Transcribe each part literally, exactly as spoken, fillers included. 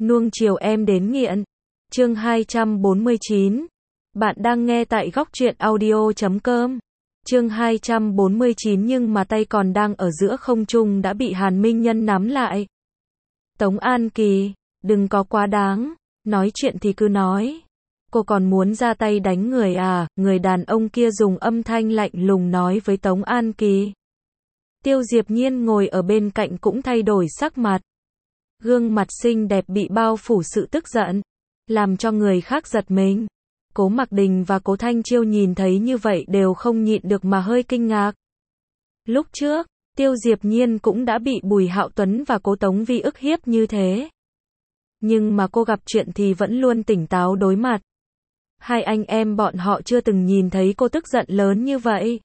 Nuông chiều em đến nghiện. Chương hai trăm bốn mươi chín. Bạn đang nghe tại góc truyện audio chấm com. Chương hai trăm bốn mươi chín nhưng mà tay còn đang ở giữa không trung đã bị Hàn Minh Nhân nắm lại. Tống An Kỳ, đừng có quá đáng, nói chuyện thì cứ nói. Cô còn muốn ra tay đánh người à? Người đàn ông kia dùng âm thanh lạnh lùng nói với Tống An Kỳ. Tiêu Diệp Nhiên ngồi ở bên cạnh cũng thay đổi sắc mặt. Gương mặt xinh đẹp bị bao phủ sự tức giận, làm cho người khác giật mình. Cố Mặc Đình và Cố Thanh Chiêu nhìn thấy như vậy đều không nhịn được mà hơi kinh ngạc. Lúc trước, Tiêu Diệp Nhiên cũng đã bị Bùi Hạo Tuấn và Cố Tống Vi ức hiếp như thế. Nhưng mà cô gặp chuyện thì vẫn luôn tỉnh táo đối mặt. Hai anh em bọn họ chưa từng nhìn thấy cô tức giận lớn như vậy.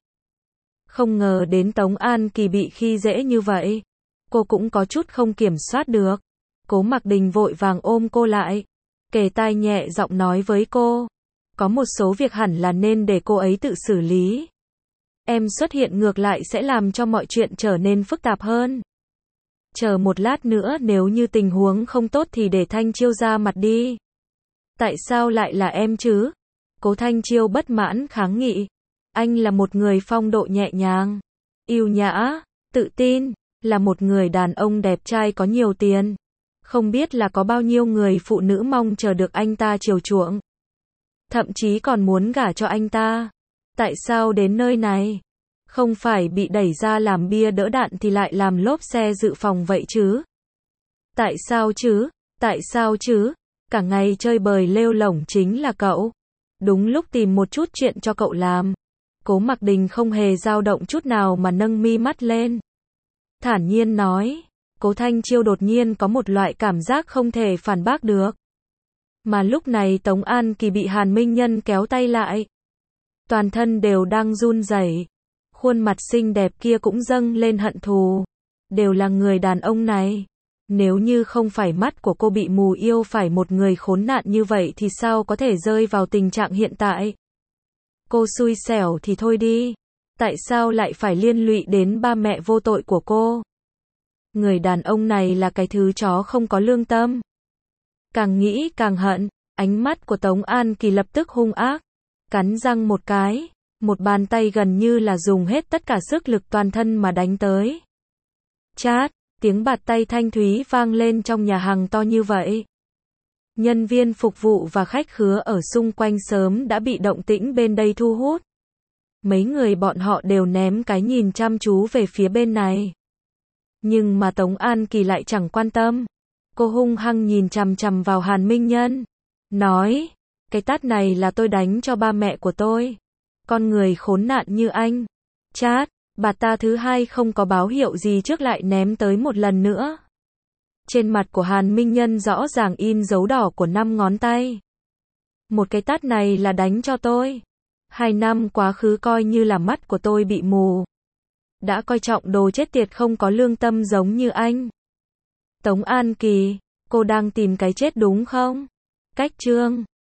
Không ngờ đến Tống An Kỳ bị khi dễ như vậy. Cô cũng có chút không kiểm soát được. Cố Mặc Đình vội vàng ôm cô lại, kề tai nhẹ giọng nói với cô. Có một số việc hẳn là nên để cô ấy tự xử lý. Em xuất hiện ngược lại sẽ làm cho mọi chuyện trở nên phức tạp hơn. Chờ một lát nữa nếu như tình huống không tốt thì để Thanh Chiêu ra mặt đi. Tại sao lại là em chứ? Cố Thanh Chiêu bất mãn kháng nghị. Anh là một người phong độ nhẹ nhàng, yêu nhã, tự tin, là một người đàn ông đẹp trai có nhiều tiền. Không biết là có bao nhiêu người phụ nữ mong chờ được anh ta chiều chuộng. Thậm chí còn muốn gả cho anh ta. Tại sao đến nơi này? Không phải bị đẩy ra làm bia đỡ đạn thì lại làm lốp xe dự phòng vậy chứ? Tại sao chứ? Tại sao chứ? Cả ngày chơi bời lêu lổng chính là cậu. Đúng lúc tìm một chút chuyện cho cậu làm. Cố Mặc Đình không hề dao động chút nào mà nâng mi mắt lên. Thản nhiên nói. Cố Thanh Chiêu đột nhiên có một loại cảm giác không thể phản bác được. Mà lúc này Tống An Kỳ bị Hàn Minh Nhân kéo tay lại. Toàn thân đều đang run rẩy. Khuôn mặt xinh đẹp kia cũng dâng lên hận thù. Đều là người đàn ông này. Nếu như không phải mắt của cô bị mù yêu phải một người khốn nạn như vậy thì sao có thể rơi vào tình trạng hiện tại. Cô xui xẻo thì thôi đi. Tại sao lại phải liên lụy đến ba mẹ vô tội của cô? Người đàn ông này là cái thứ chó không có lương tâm. Càng nghĩ càng hận, ánh mắt của Tống An Kỳ lập tức hung ác. Cắn răng một cái, một bàn tay gần như là dùng hết tất cả sức lực toàn thân mà đánh tới. Chát, tiếng bạt tay thanh thúy vang lên trong nhà hàng to như vậy. Nhân viên phục vụ và khách khứa ở xung quanh sớm đã bị động tĩnh bên đây thu hút. Mấy người bọn họ đều ném cái nhìn chăm chú về phía bên này. Nhưng mà Tống An Kỳ lại chẳng quan tâm. Cô hung hăng nhìn chằm chằm vào Hàn Minh Nhân. Nói, cái tát này là tôi đánh cho ba mẹ của tôi. Con người khốn nạn như anh. Chát, bạt ta thứ hai không có báo hiệu gì trước lại ném tới một lần nữa. Trên mặt của Hàn Minh Nhân rõ ràng in dấu đỏ của năm ngón tay. Một cái tát này là đánh cho tôi. Hai năm quá khứ coi như là mắt của tôi bị mù. Đã coi trọng đồ chết tiệt không có lương tâm giống như anh. Tống An Kỳ, cô đang tìm cái chết đúng không? Cách chương